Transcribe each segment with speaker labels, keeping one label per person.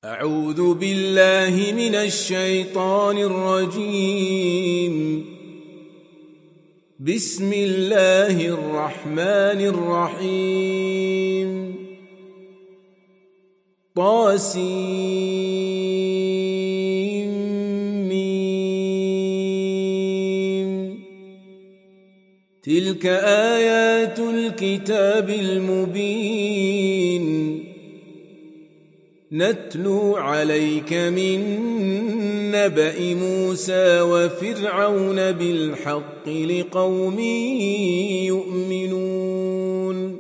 Speaker 1: أعوذ بالله من الشيطان الرجيم. بسم الله الرحمن الرحيم. طاسيم. تلك آيات الكتاب المبين نتلو عليك من نبأ موسى وفرعون بالحق لقوم يؤمنون.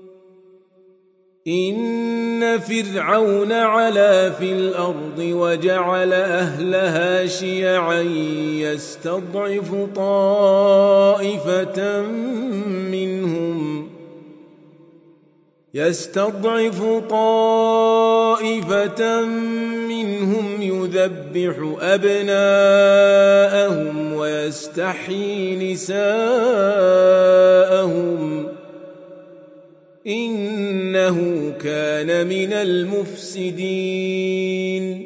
Speaker 1: إن فرعون علا في الأرض وجعل أهلها شيعا يستضعف طائفة منهم يذبح أبناءهم ويستحيي نساءهم إنه كان من المفسدين.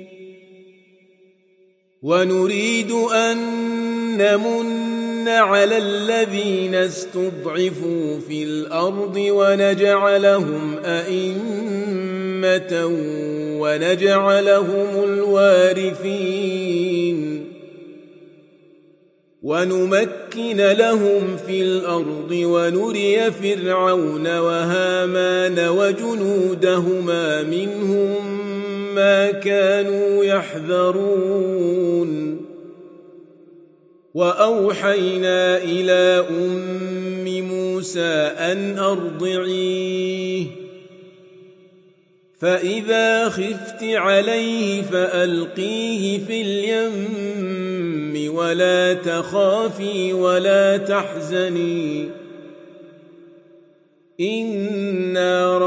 Speaker 1: ونريد أن نمن على الذين استضعفوا في الأرض ونجعلهم أئمة ونجعلهم الوارثين ونمكن لهم في الأرض ونري فرعون وهامان وجنودهما منهم ما كانوا يحذرون. وأوحينا إلى أم موسى أن أرضعيه فإذا خفت عليه فألقيه في اليم ولا تخافي ولا تحزني إنا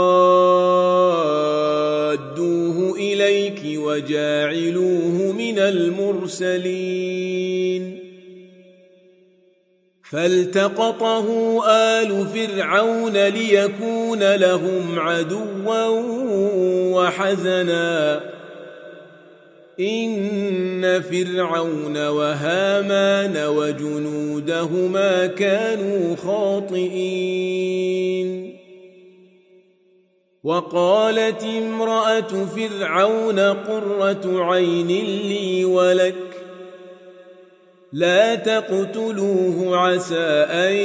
Speaker 1: رادوه إليك وجاعلوه من المرسلين. فالتقطه آل فرعون ليكون لهم عدوا وحزنا إن فرعون وهامان وجنودهما كانوا خاطئين. وقالت امرأة فرعون قرة عين لي ولك لا تقتلوه عسى أن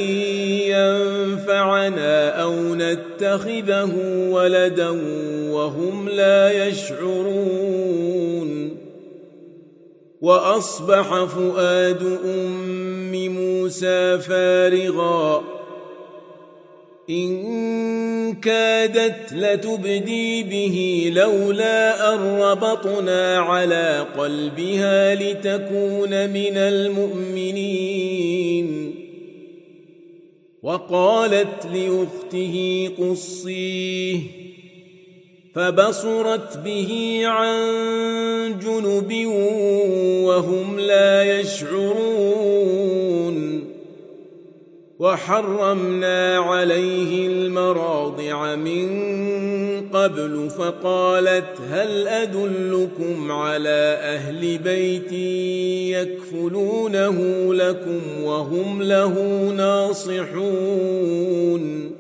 Speaker 1: ينفعنا أو نتخذه ولدا وهم لا يشعرون. وأصبح فؤاد أم موسى فارغا إن كادت لتبدي به لولا أن ربطنا على قلبها لتكون من المؤمنين. وقالت لأخته قصيه فبصرت به عن جنب وهم لا يشعرون. وحرمنا عليه المراضع من قبل فقالت هل أدلكم على أهل بيت يكفلونه لكم وهم له ناصحون.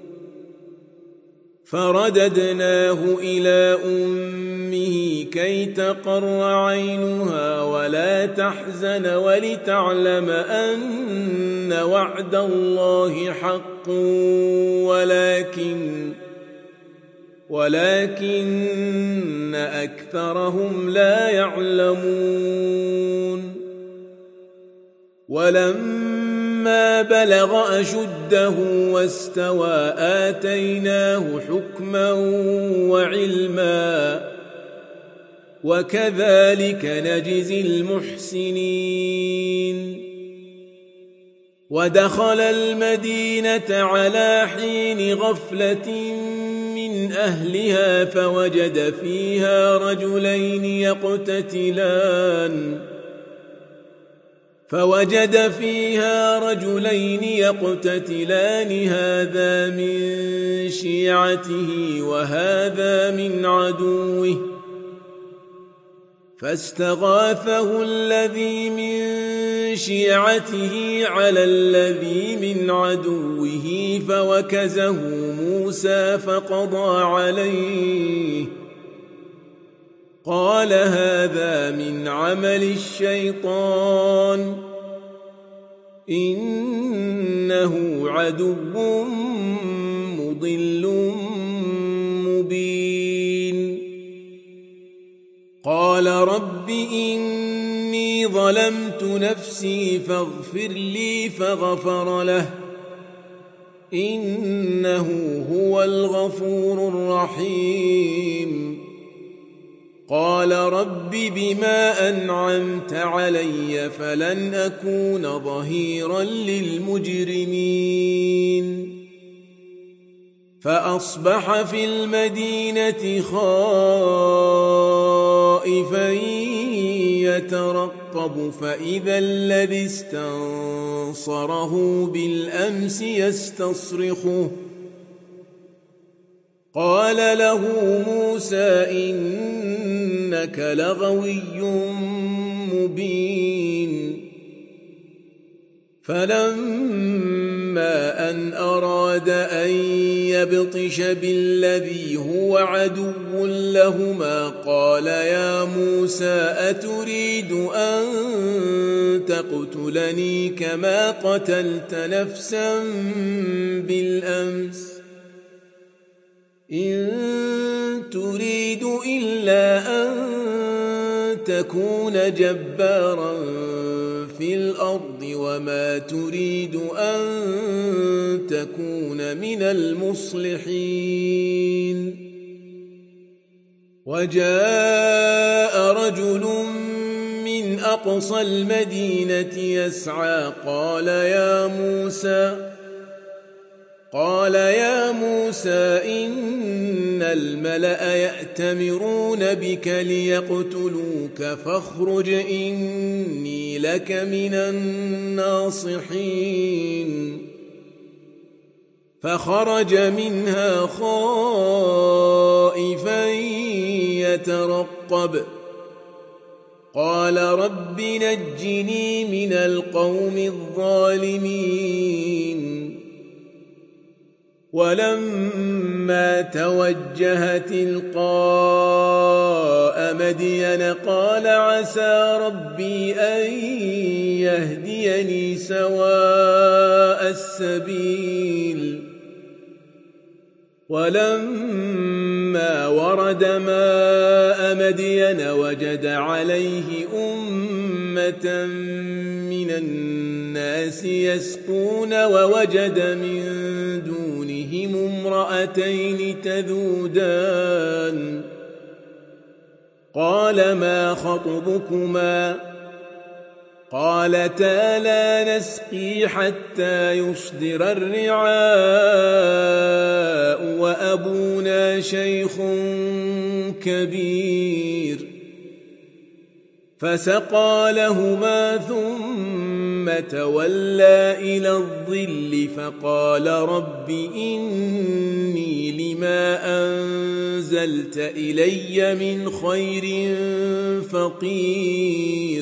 Speaker 1: فرددناه إلى أمه كي تقر عينها ولا تحزن ولتعلم أن وعد الله حق ولكن أكثرهم لا يعلمون. ولما بلغ أشده واستوى آتيناه حكما وعلما وكذلك نجزي المحسنين. ودخل المدينة على حين غفلة من أهلها فوجد فيها رجلين يقتتلان هذا من شيعته وهذا من عدوه فاستغاثه الذي من شيعته على الذي من عدوه فوكزه موسى فقضى عليه قال هذا من عمل الشيطان إنه عدو مضل مبين قال رب إني ظلمت نفسي فاغفر لي فغفر له إنه هو الغفور الرحيم قال رب بما أنعمت علي فلن أكون ظهيرا للمجرمين فأصبح في المدينة خائفا يترقب فإذا الذي استنصره بالأمس يستصرخه قال له موسى إنك لغوي مبين فلما أن أراد أن يبطش بالذي هو عدو لهما قال يا موسى أتريد أن تقتلني كما قتلت نفسا بالأمس إن تريد إلا أن تكون جبارا في الأرض وما تريد أن تكون من المصلحين وجاء رجل من أقصى المدينة يسعى قال يا موسى إن الملأ يأتمرون بك ليقتلوك فاخرج إني لك من الناصحين فخرج منها خائفا يترقب قال رب نجني من القوم الظالمين ولما توجه تلقاء مدين قال عسى ربي أن يهديني سواء السبيل ولما ورد ماء مدين وجد عليه أمة من الناس يسقون ووجد من دونهم امرأتين تذودان قال ما خطبكما قالتا لا نسقي حتى يصدر الرعاء وأبونا شيخ كبير فسقى لهما ثم تولى إلى الظل فقال رب إني لما أنزلت إلي من خير فقير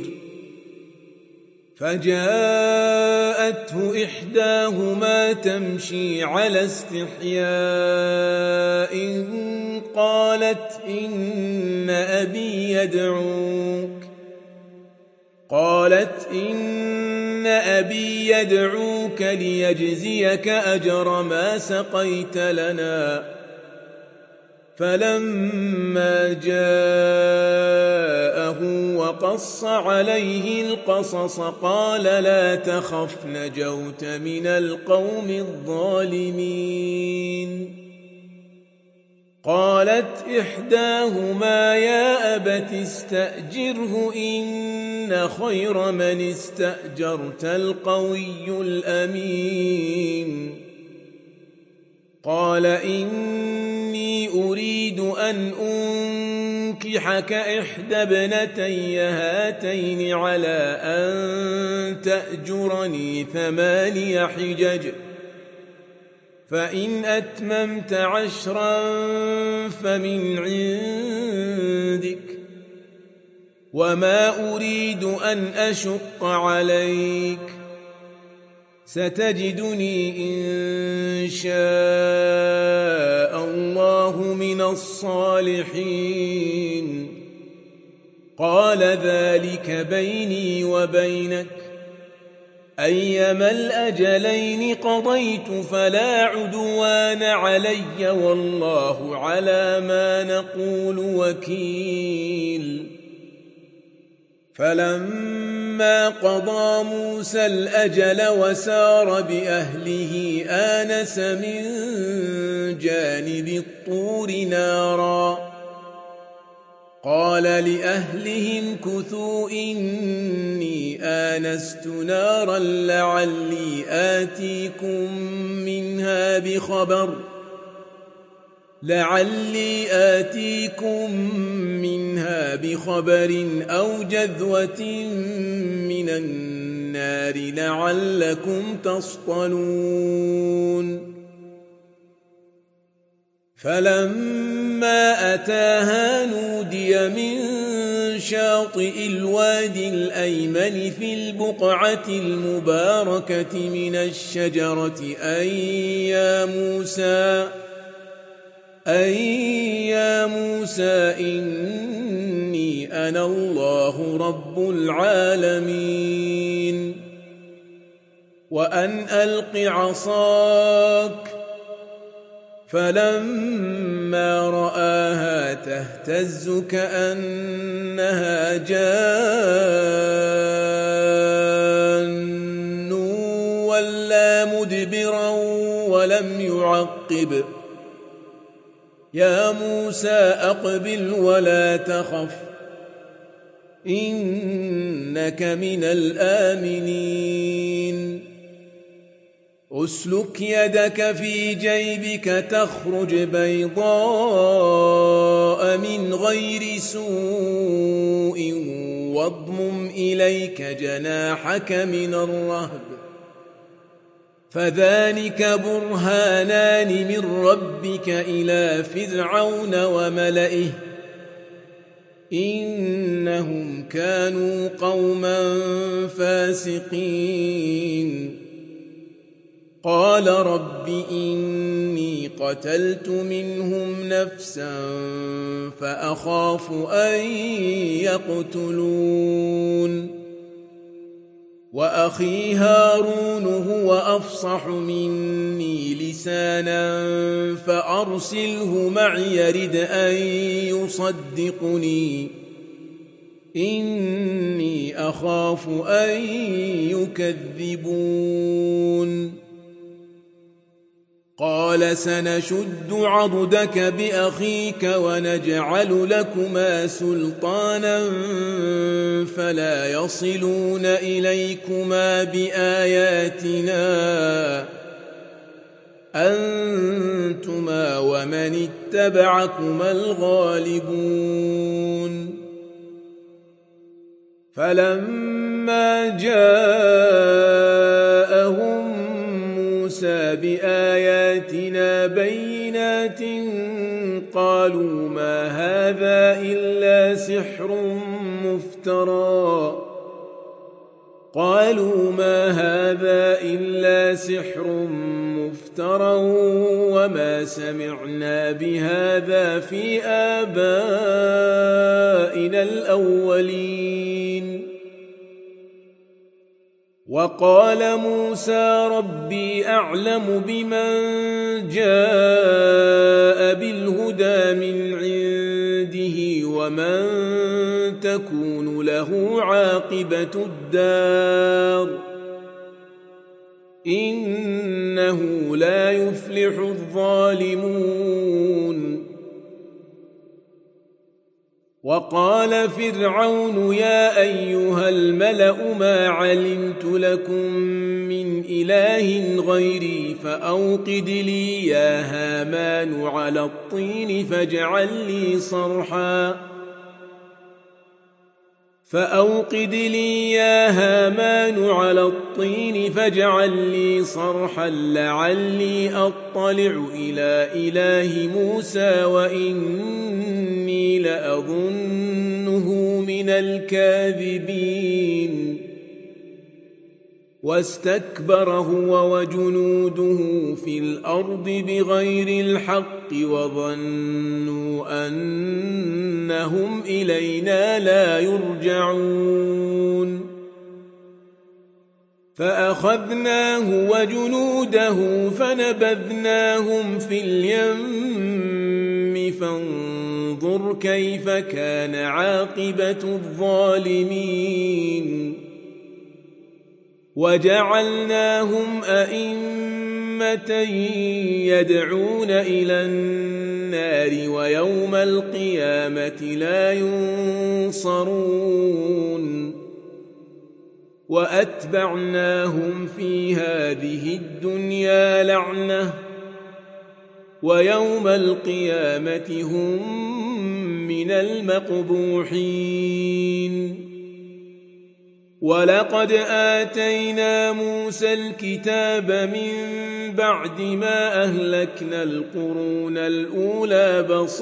Speaker 1: فجاءته إحداهما تمشي على استحياء قالت إن أبي يدعوك ليجزيك أجر ما سقيت لنا فلما جاءه وقص عليه القصص قال لا تخف نجوت من القوم الظالمين قالت إحداهما يا أبت استأجره إن خير من استأجرت القوي الأمين قال إني أريد أن أنكحك إحدى ابنتي هاتين على أن تأجرني 8 حجج فإن أتممت 10 فمن عندك وما أريد أن أشق عليك ستجدني إن شاء الله من الصالحين قال ذلك بيني وبينك أيما الأجلين قضيت فلا عدوان علي والله على ما نقول وكيل فلما قضى موسى الأجل وسار بأهله آنس من جانب الطور نارا قال لأهلهم كثوا إني آنست نارا لعلي آتيكم منها بخبر أو جذوة من النار لعلكم تصطلون فلما أتاها نودي من شاطئ الوادي الأيمن في البقعة المباركة من الشجرة أي يا موسى إني أنا الله رب العالمين وأن ألق عصاك فلما رآها تهتز كأنها جان ولا مدبرا ولم يعقب يا موسى أقبل ولا تخف إنك من الآمنين أسلك يدك في جيبك تخرج بيضاء من غير سوء واضمم إليك جناحك من الرهب فذلك برهانان من ربك إلى فرعون وملئه إنهم كانوا قوما فاسقين قال رب إني قتلت منهم نفسا فأخاف أن يقتلون وأخي هارون هو أفصح مني لسانا فأرسله معي يرد أن يصدقني إني أخاف أن يكذبون قال سنشد عضدك بأخيك ونجعل لكما سلطانا فلا يصلون إليكما بآياتنا أنتما ومن اتبعكما الغالبون فلما جاءهم موسى بآياتنا بينات قالوا ما هذا إلا سحر مفترى وما سمعنا بهذا في آبائنا الأولين وقال موسى ربي أعلم بمن جاء بالهدى من عنده ومن تكون له عاقبة الدار إنه لا يفلح الظالمون وقال فرعون يا أيها الملأ ما علمت لكم من إله غيري فأوقد لي يا هامان على الطين فأوقد لي يا هامان على الطين فاجعل لي صرحا لعلي أطلع إلى إله موسى وإني لأظنه من الكاذبين واستكبر هو وجنوده في الأرض بغير الحق وظنوا أنهم إلينا لا يرجعون فأخذناه وجنوده فنبذناهم في اليم فانظر كيف كان عاقبة الظالمين وجعلناهم أئمة يدعون إلى النار ويوم القيامة لا ينصرون وأتبعناهم في هذه الدنيا لعنة ويوم القيامة هم من المقبوحين ولقد آتينا موسى الكتاب من بعد ما أهلكنا القرون الأولى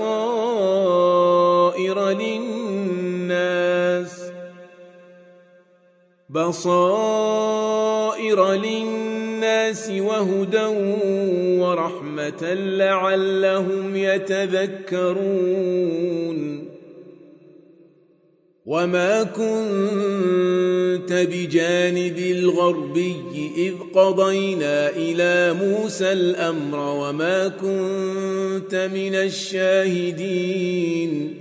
Speaker 1: بصائر للناس وهدى ورحمة لعلهم يتذكرون وما كنت بجانب الغربي إذ قضينا إلى موسى الأمر وما كنت من الشاهدين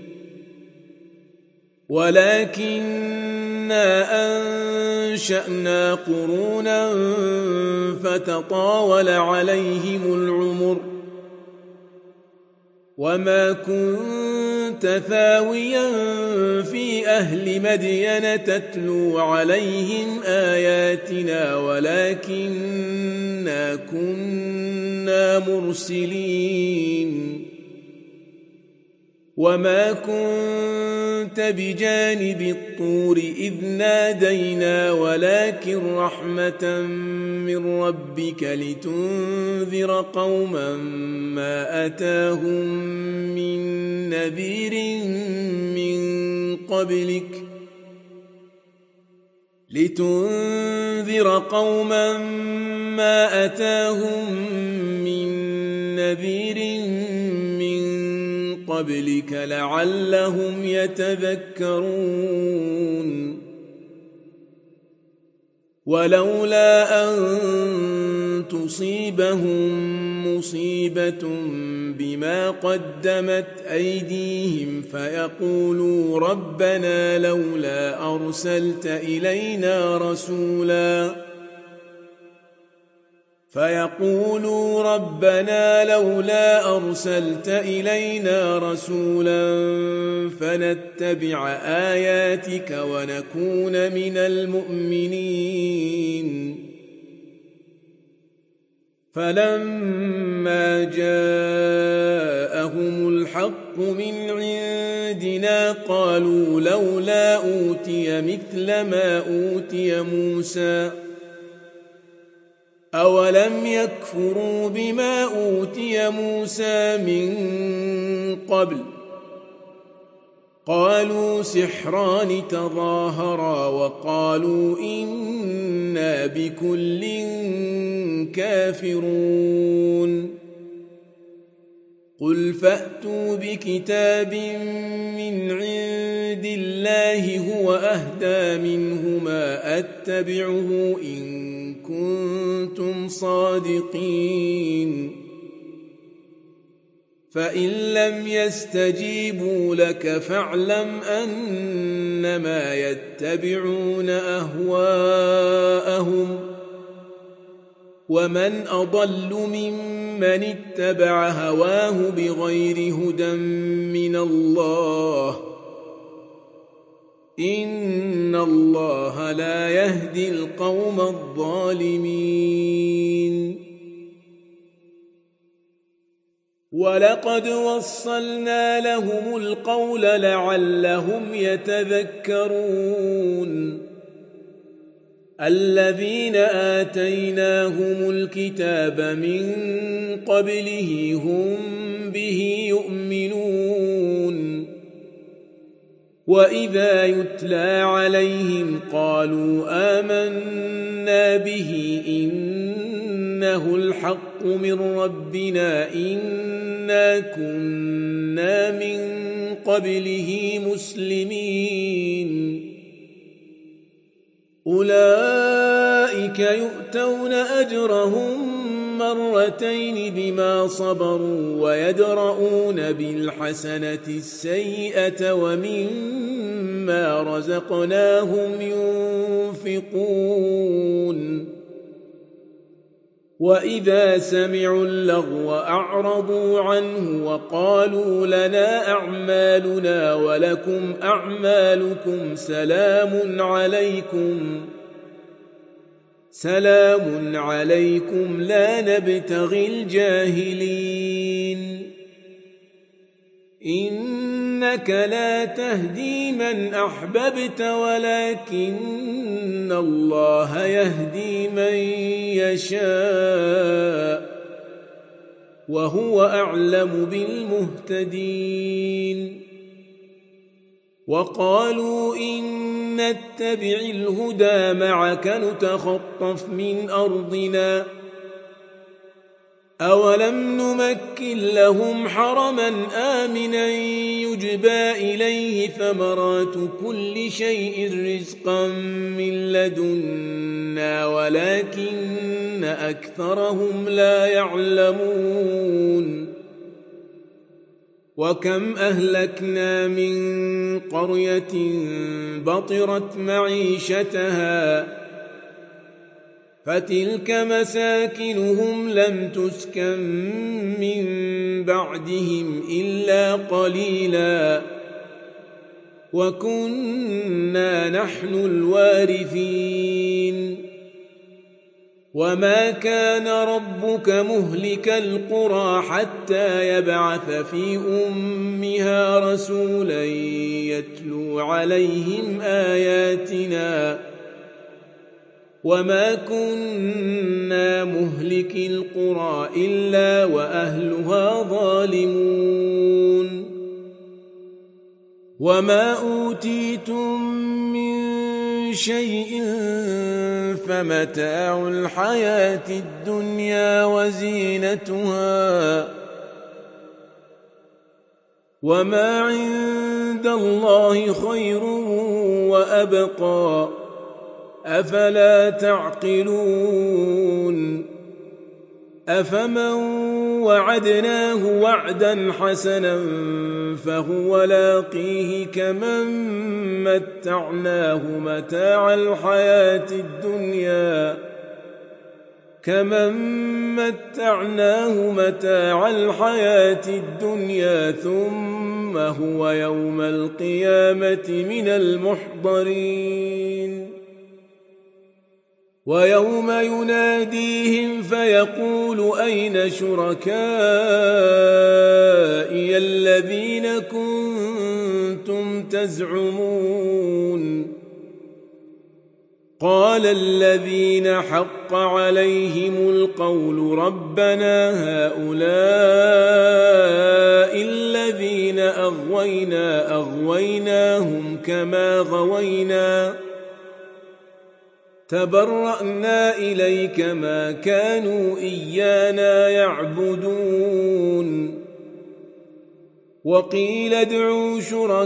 Speaker 1: ولكننا أنشأنا قرونا فتطاول عليهم العمر وما كنت ثاويا في أهل مدين تتلو عليهم آياتنا ولكننا كنا مرسلين وما كنت بجانب الطور إذ نادينا ولكن رحمة من ربك لتنذر قوما ما أتاهم من نذير من قبلك لعلهم يتذكرون ولولا أن تصيبهم مصيبة بما قدمت أيديهم فيقولوا ربنا لولا أرسلت إلينا رسولا فنتبع آياتك ونكون من المؤمنين فلما جاءهم الحق من عندنا قالوا لولا أوتي مثل ما أوتي موسى أولم يكفروا بما أوتي موسى من قبل قالوا سحران تظاهرا وقالوا إنا بكل كافرون قل فأتوا بكتاب من عند الله هو أهدى منهما أتبعه إن كنتم صادقين فإن لم يستجيبوا لك فاعلم أنما يتبعون أهواءهم ومن أضل ممن اتبع هواه بغير هدى من الله إن الله لا يهدي القوم الظالمين ولقد وصلنا لهم القول لعلهم يتذكرون الذين آتيناهم الكتاب من قبله هم به يؤمنون وإذا يتلى عليهم قالوا آمنا به إنه الحق من ربنا إنا كنا من قبله مسلمين أولئك يؤتون أجرهم مرتين بما صبروا ويدرؤون بالحسنة السيئة ومما رزقناهم ينفقون وإذا سمعوا اللغو أعرضوا عنه وقالوا لنا أعمالنا ولكم أعمالكم سلام عليكم لا نبتغي الجاهلين إنك لا تهدي من أحببت ولكن الله يهدي من يشاء وهو أعلم بالمهتدين وقالوا إن نتبع الهدى معك نتخطف من أرضنا أولم نمكن لهم حرما آمنا يجبى إليه ثمرات كل شيء رزقا من لدنا ولكن أكثرهم لا يعلمون وكم أهلكنا من قرية بطرت معيشتها فتلك مساكنهم لم تسكن من بعدهم إلا قليلا وكنا نحن الوارثين وما كان ربك مهلك القرى حتى يبعث في أمها رسولا يتلو عليهم آياتنا وما كنا مهلك القرى إلا وأهلها ظالمون وما أوتيتم من شيء فمتاع الحياة الدنيا وزينتها وما عند الله خير وأبقى أفلا تعقلون أفمن وعدناه وعدا حسنا فهو لاقيه كمن متعناه متاع الحياة الدنيا ثم هو يوم القيامة من المحضرين ويوم يناديهم فيقول أين شركائي الذين كنتم تزعمون قال الذين حق عليهم القول ربنا هؤلاء الذين أغويناهم كما غوينا تبرأنا إليك ما كانوا إيانا يعبدون وقيل ادعوا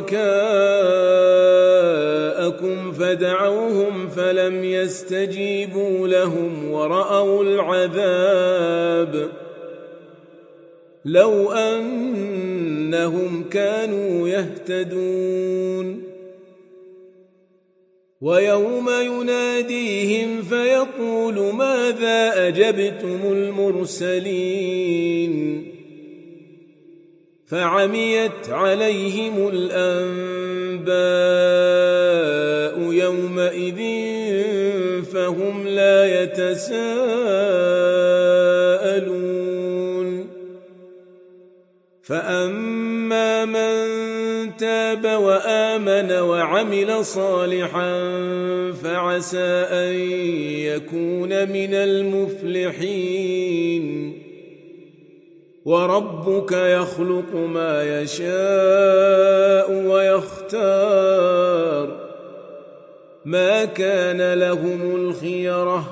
Speaker 1: شركاءكم فدعوهم فلم يستجيبوا لهم ورأوا العذاب لو أنهم كانوا يهتدون ويوم يناديهم فيقول ماذا أجبتم المرسلين فعميت عليهم الأنباء يومئذ فهم لا يتساءلون فأما من تاب وآمن وعمل صالحا فعسى أن يكون من المفلحين. وربك يخلق ما يشاء ويختار ما كان لهم الخيرة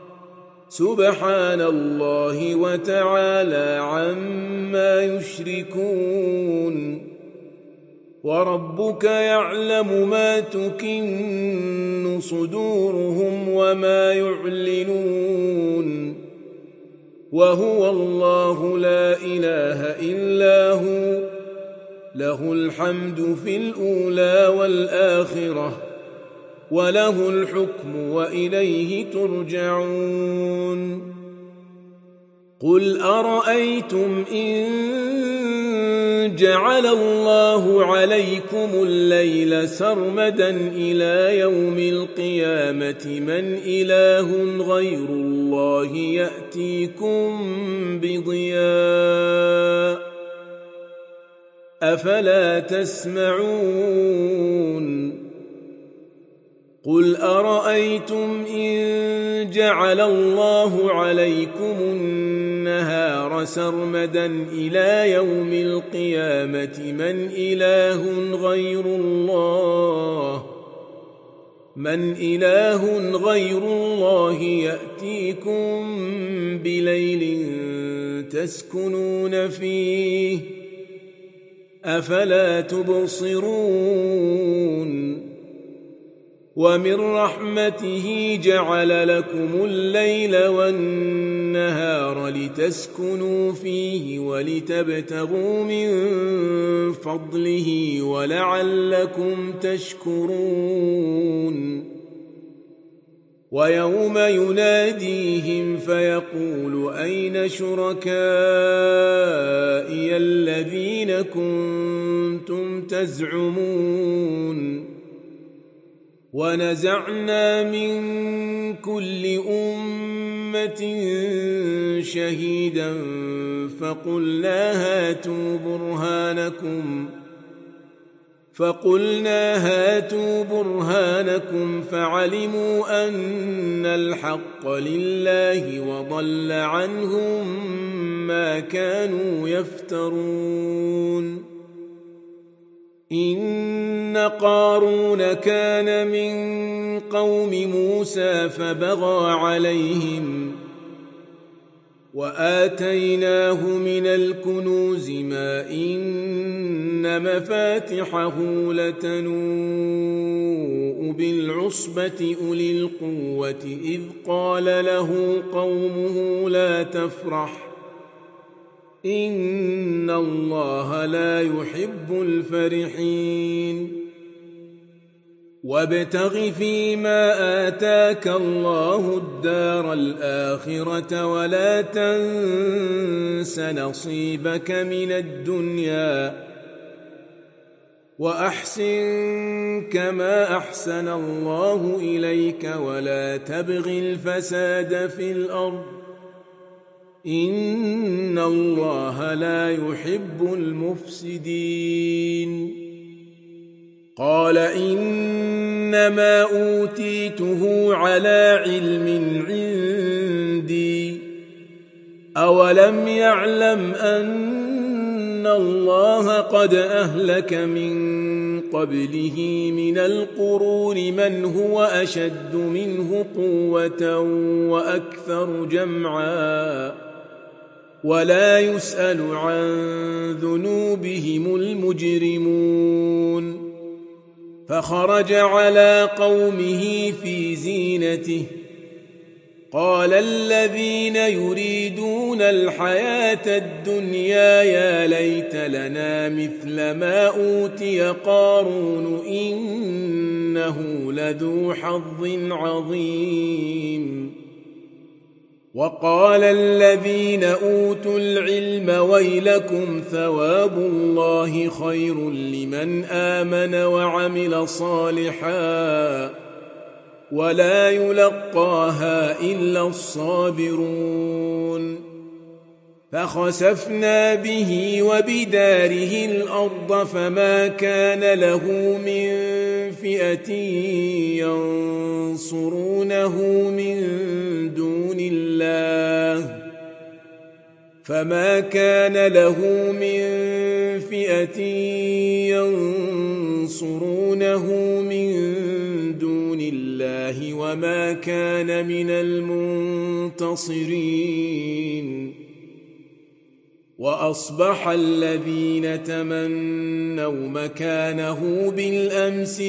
Speaker 1: سبحان الله وتعالى عما يشركون. وربك يعلم ما تكن صدورهم وما يعلنون وهو الله لا إله إلا هو له الحمد في الأولى والآخرة وله الحكم وإليه ترجعون. قل أرأيتم إن جعل الله عليكم الليل سرمدا إلى يوم القيامة من إله غير الله يأتيكم بضياء أفلا تسمعون. قل أرأيتم إن جعل الله عليكم النهار سرمدا إلى يوم القيامة من إله غير الله يأتيكم بليل تسكنون فيه أفلا تبصرون. ومن رحمته جعل لكم الليل والنهار لتسكنوا فيه ولتبتغوا من فضله ولعلكم تشكرون. ويوم يناديهم فيقول أين شركائي الذين كنتم تزعمون. ونزعنا من كل أمة شهيدا فقلنا هاتوا برهانكم فعلموا أن الحق لله وضل عنهم ما كانوا يفترون. إن قارون كان من قوم موسى فبغى عليهم وآتيناه من الكنوز ما إن مفاتحه لتنوء بالعصبة أولي القوة إذ قال له قومه لا تفرح إن الله لا يحب الفرحين. وابتغ فيما آتاك الله الدار الآخرة ولا تنس نصيبك من الدنيا وأحسن كما أحسن الله إليك ولا تبغ الفساد في الأرض إن الله لا يحب المفسدين. قال إنما أوتيته على علم عندي أولم يعلم أن الله قد أهلك من قبله من القرون من هو أشد منه قوة وأكثر جمعا ولا يسأل عن ذنوبهم المجرمون. فخرج على قومه في زينته قال الذين يريدون الحياة الدنيا يا ليت لنا مثل ما أوتي قارون إنه لذو حظ عظيم. وقال الذين أوتوا العلم ويلكم ثواب الله خير لمن آمن وعمل صالحا ولا يلقاها إلا الصابرون. فخسفنا به وبداره الأرض فما كان له من فئة ينصرونه من دون الله وما كان من المنتصرين وأصبح الذين تمنوا مكانه بالأمس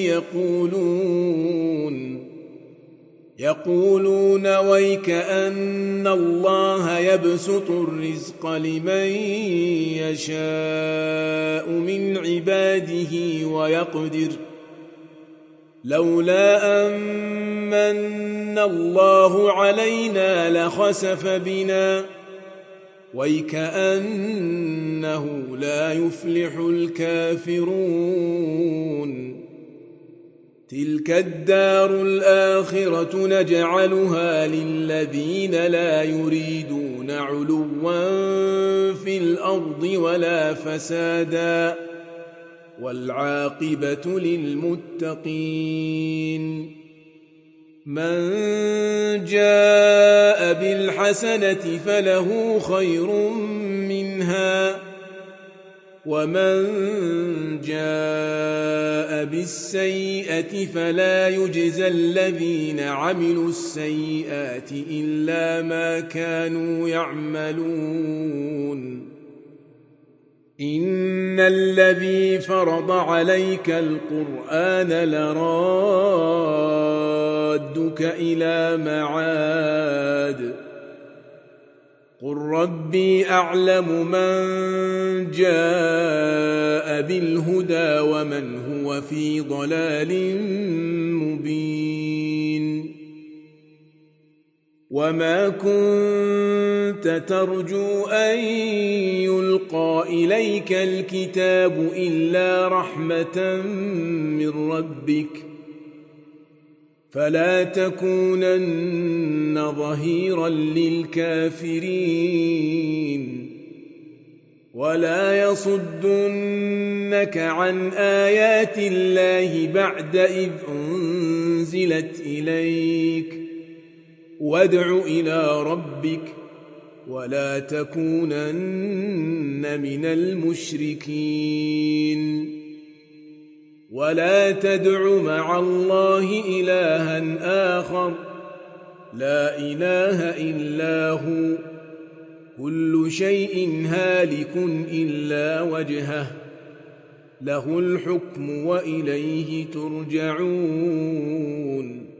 Speaker 1: يقولون ويك أن الله يبسط الرزق لمن يشاء من عباده ويقدر لولا أمن الله علينا لخسف بنا ويكأنه لا يفلح الكافرون تلك الدار الآخرة نجعلها للذين لا يريدون علوا في الأرض ولا فسادا والعاقبة للمتقين من جاء بالحسنة فله خير منها ومن جاء بالسيئة فلا يجزى الذين عملوا السيئات إلا ما كانوا يعملون إن الذي فرض عليك القرآن لرادك إلى معاد قل ربي أعلم من جاء بالهدى ومن هو في ضلال مبين وما كنت ترجو أن يلقى إليك الكتاب إلا رحمة من ربك فلا تكونن ظهيرا للكافرين ولا يصدنك عن آيات الله بعد إذ أنزلت إليك وادع إلى ربك ولا تكونن من المشركين ولا تدع مع الله إلها آخر لا إله إلا هو كل شيء هالك إلا وجهه له الحكم وإليه ترجعون